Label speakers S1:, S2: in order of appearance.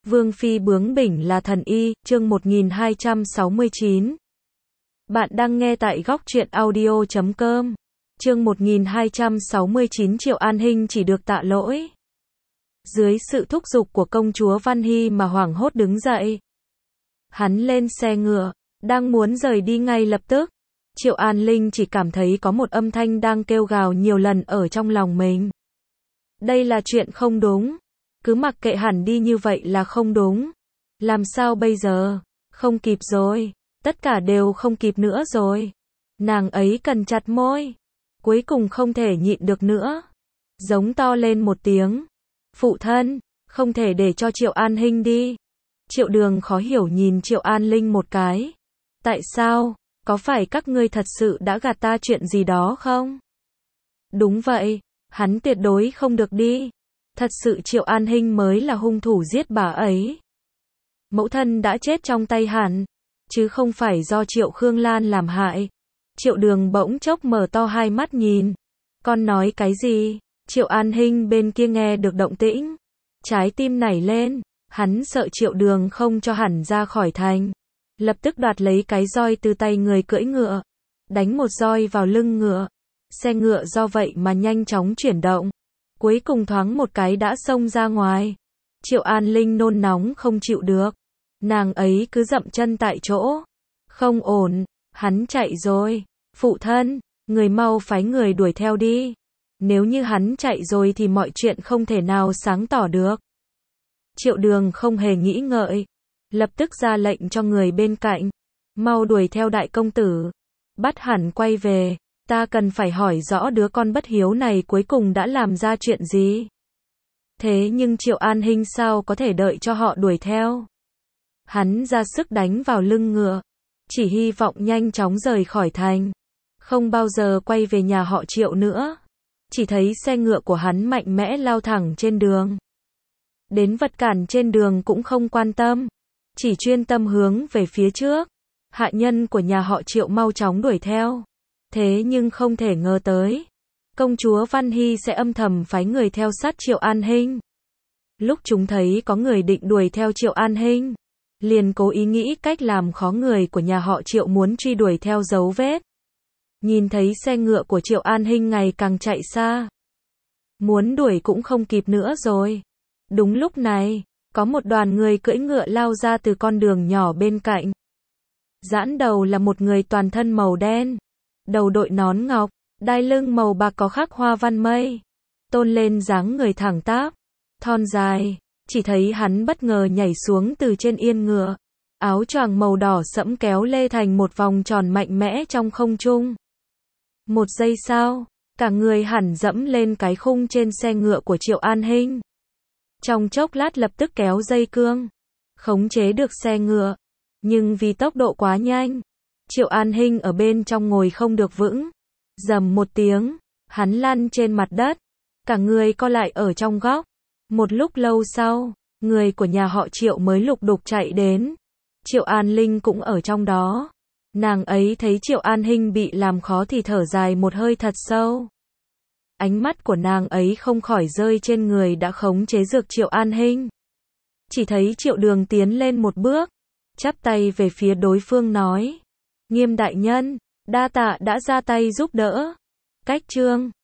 S1: Vương phi bướng bỉnh là thần y, chương 1269. Bạn đang nghe tại góc truyện audio.com. Chương 1269 Triệu An Hinh chỉ được tạ lỗi. Dưới sự thúc giục của công chúa Văn Hy mà hoảng hốt đứng dậy. Hắn lên xe ngựa, đang muốn rời đi ngay lập tức. Triệu An Linh chỉ cảm thấy có một âm thanh đang kêu gào nhiều lần ở trong lòng mình. Đây là chuyện không đúng. Cứ mặc kệ hẳn đi như vậy là không đúng. Làm sao bây giờ? Không kịp rồi. Tất cả đều không kịp nữa rồi. Nàng ấy cắn chặt môi. Cuối cùng không thể nhịn được nữa. Giống to lên một tiếng. Phụ thân, không thể để cho Triệu An Hinh đi. Triệu Đường khó hiểu nhìn Triệu An Linh một cái. Tại sao? Có phải các ngươi thật sự đã gạt ta chuyện gì đó không? Đúng vậy, hắn tuyệt đối không được đi. Thật sự Triệu An Hinh mới là hung thủ giết bà ấy. Mẫu thân đã chết trong tay hắn, chứ không phải do Triệu Khương Lan làm hại. Triệu Đường bỗng chốc mở to hai mắt nhìn. Con nói cái gì? Triệu An Hinh bên kia nghe được động tĩnh. Trái tim nảy lên, hắn sợ Triệu Đường không cho hẳn ra khỏi thành. Lập tức đoạt lấy cái roi từ tay người cưỡi ngựa. Đánh một roi vào lưng ngựa. Xe ngựa do vậy mà nhanh chóng chuyển động. Cuối cùng thoáng một cái đã xông ra ngoài. Triệu An Linh nôn nóng không chịu được. Nàng ấy cứ dậm chân tại chỗ. Không ổn, hắn chạy rồi. Phụ thân, người mau phái người đuổi theo đi. Nếu như hắn chạy rồi thì mọi chuyện không thể nào sáng tỏ được. Triệu Đường không hề nghĩ ngợi. Lập tức ra lệnh cho người bên cạnh. Mau đuổi theo đại công tử. Bắt hẳn quay về. Ta cần phải hỏi rõ đứa con bất hiếu này cuối cùng đã làm ra chuyện gì. Thế nhưng Triệu An Hinh sao có thể đợi cho họ đuổi theo. Hắn ra sức đánh vào lưng ngựa. Chỉ hy vọng nhanh chóng rời khỏi thành. Không bao giờ quay về nhà họ Triệu nữa. Chỉ thấy xe ngựa của hắn mạnh mẽ lao thẳng trên đường. Đến vật cản trên đường cũng không quan tâm. Chỉ chuyên tâm hướng về phía trước. Hạ nhân của nhà họ Triệu mau chóng đuổi theo. Thế nhưng không thể ngờ tới. Công chúa Văn Hy sẽ âm thầm phái người theo sát Triệu An Hinh. Lúc chúng thấy có người định đuổi theo Triệu An Hinh, liền cố ý nghĩ cách làm khó người của nhà họ Triệu muốn truy đuổi theo dấu vết. Nhìn thấy xe ngựa của Triệu An Hinh ngày càng chạy xa. Muốn đuổi cũng không kịp nữa rồi. Đúng lúc này, có một đoàn người cưỡi ngựa lao ra từ con đường nhỏ bên cạnh. Giãn đầu là một người toàn thân màu đen. Đầu đội nón ngọc, đai lưng màu bạc có khắc hoa văn mây. Tôn lên dáng người thẳng tắp, thon dài. Chỉ thấy hắn bất ngờ nhảy xuống từ trên yên ngựa. Áo choàng màu đỏ sẫm kéo lê thành một vòng tròn mạnh mẽ trong không trung. Một giây sau, cả người hẳn dẫm lên cái khung trên xe ngựa của Triệu An Hinh. Trong chốc lát lập tức kéo dây cương, khống chế được xe ngựa. Nhưng vì tốc độ quá nhanh, Triệu An Hinh ở bên trong ngồi không được vững. Rầm một tiếng, hắn lăn trên mặt đất. Cả người co lại ở trong góc. Một lúc lâu sau, người của nhà họ Triệu mới lục đục chạy đến. Triệu An Linh cũng ở trong đó. Nàng ấy thấy Triệu An Hinh bị làm khó thì thở dài một hơi thật sâu. Ánh mắt của nàng ấy không khỏi rơi trên người đã khống chế dược Triệu An Hinh. Chỉ thấy Triệu Đường tiến lên một bước, chắp tay về phía đối phương nói. Nghiêm đại nhân, đa tạ đã ra tay giúp đỡ. Cách chương